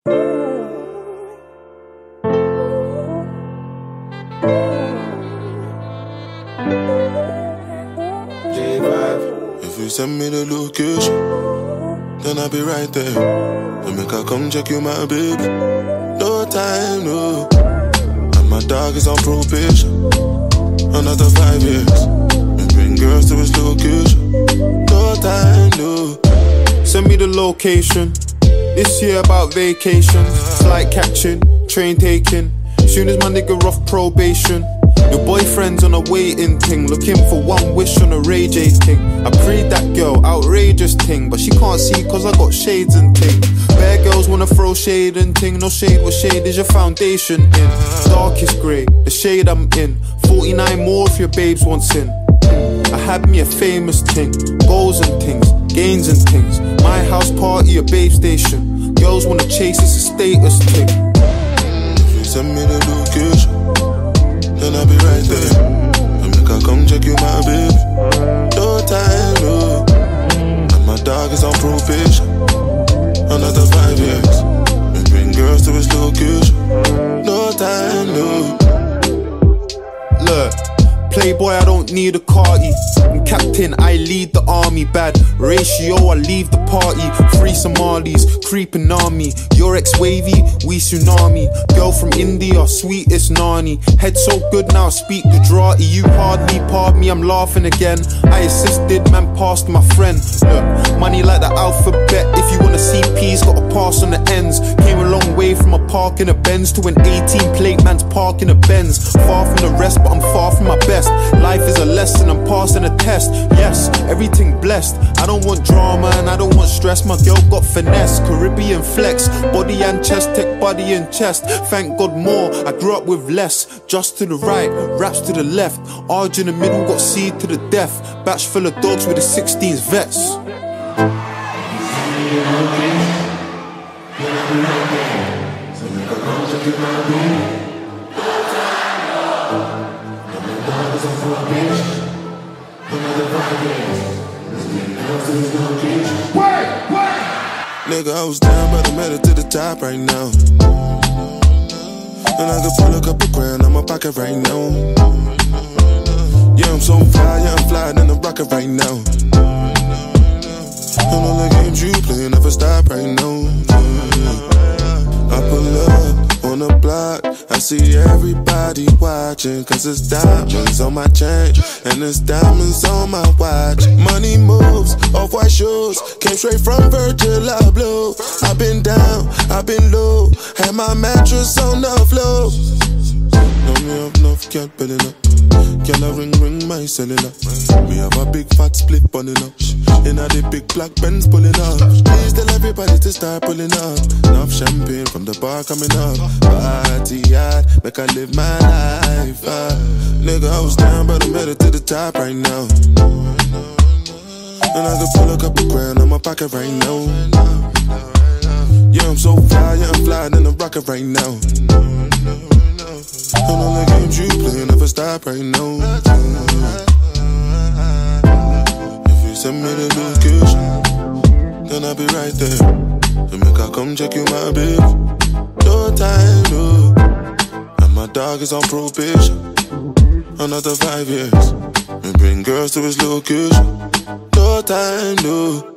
If you send me the location, then I'll be right there. And make her come check you, my baby. No time, no. And my dog is on probation. Another 5 years. And bring girls to his location. No time, no. Send me the location. This year about vacation. Flight catching, train taking. Soon as my nigga off probation. Your boyfriend's on a waiting thing, looking for one wish on a Ray J thing. I prayed that girl, outrageous thing, but she can't see cause I got shades and ting. Bare girls wanna throw shade and ting. No shade, what shade is your foundation in? Darkest grey, the shade I'm in. 49 more if your babes wants in. I had me a famous ting, goals and things, gains and things. My house party, a babe station. Girls wanna chase, it's a status thing. If you send me the location, then I'll be right there. And make her come check you, my baby. No time, no. And my dog is on probation. Another 5 years. And bring girls to his location. No time, no. Look, playboy, I don't need a carty. I'm captain, I lead the army. Bad ratio, I leave the party. 3 Somalis, creeping army. Your ex-wavy, we tsunami. Girl from India, sweetest nani. Head so good now I speak Gujarati. You hardly pardon me, I'm laughing again. I assisted, man passed my friend. Look, money like the alphabet. If you wanna see P's, gotta pass on the ends. Came a long way from a park in a Benz to an 18 plate man's park in a Benz. Far from the rest, but I'm far from my best. Life is a lesson, I'm passing a test. Yes, everything blessed. I don't want drama and I don't want stress. My girl got finesse, Caribbean flex. Body and chest, tech body and chest. Thank God more, I grew up with less. Just to the right, raps to the left. Arj in the middle, got seed to the death. Batch full of dogs with the 16s vets. Nigga, I was down, but I made it to the top right now. And I could pull a couple grand on my pocket right now. Yeah, I'm so fly, yeah, I'm flying in the rocket right now. And all the games you play never stop right now. I pull up on the block, I see everybody watching. Cause it's diamonds on my chain, and it's diamonds on my watch. Money moves, off-white shoes, came straight from Virgil Abloh. I've been down, I've been low, had my mattress on the floor. Know me up enough, can't build it up. Can I ring my cellular? Me have a big fat split bunning up. In a the big black Benz pulling up. Please tell everybody to start pulling up. Enough champagne from the bar coming up. Party hard, make I live my life. Nigga, I was down, but I made it to the top right now. And I could pull a couple grand on my pocket right now. Yeah, I'm so fly, yeah, I'm flying in the rocket right now. And all the games you play never stop right now. If you send me the location, then I'll be right there. And make her come check you, my baby. No time, no. And my dog is on probation. Another 5 years. And bring girls to his location. No time, no.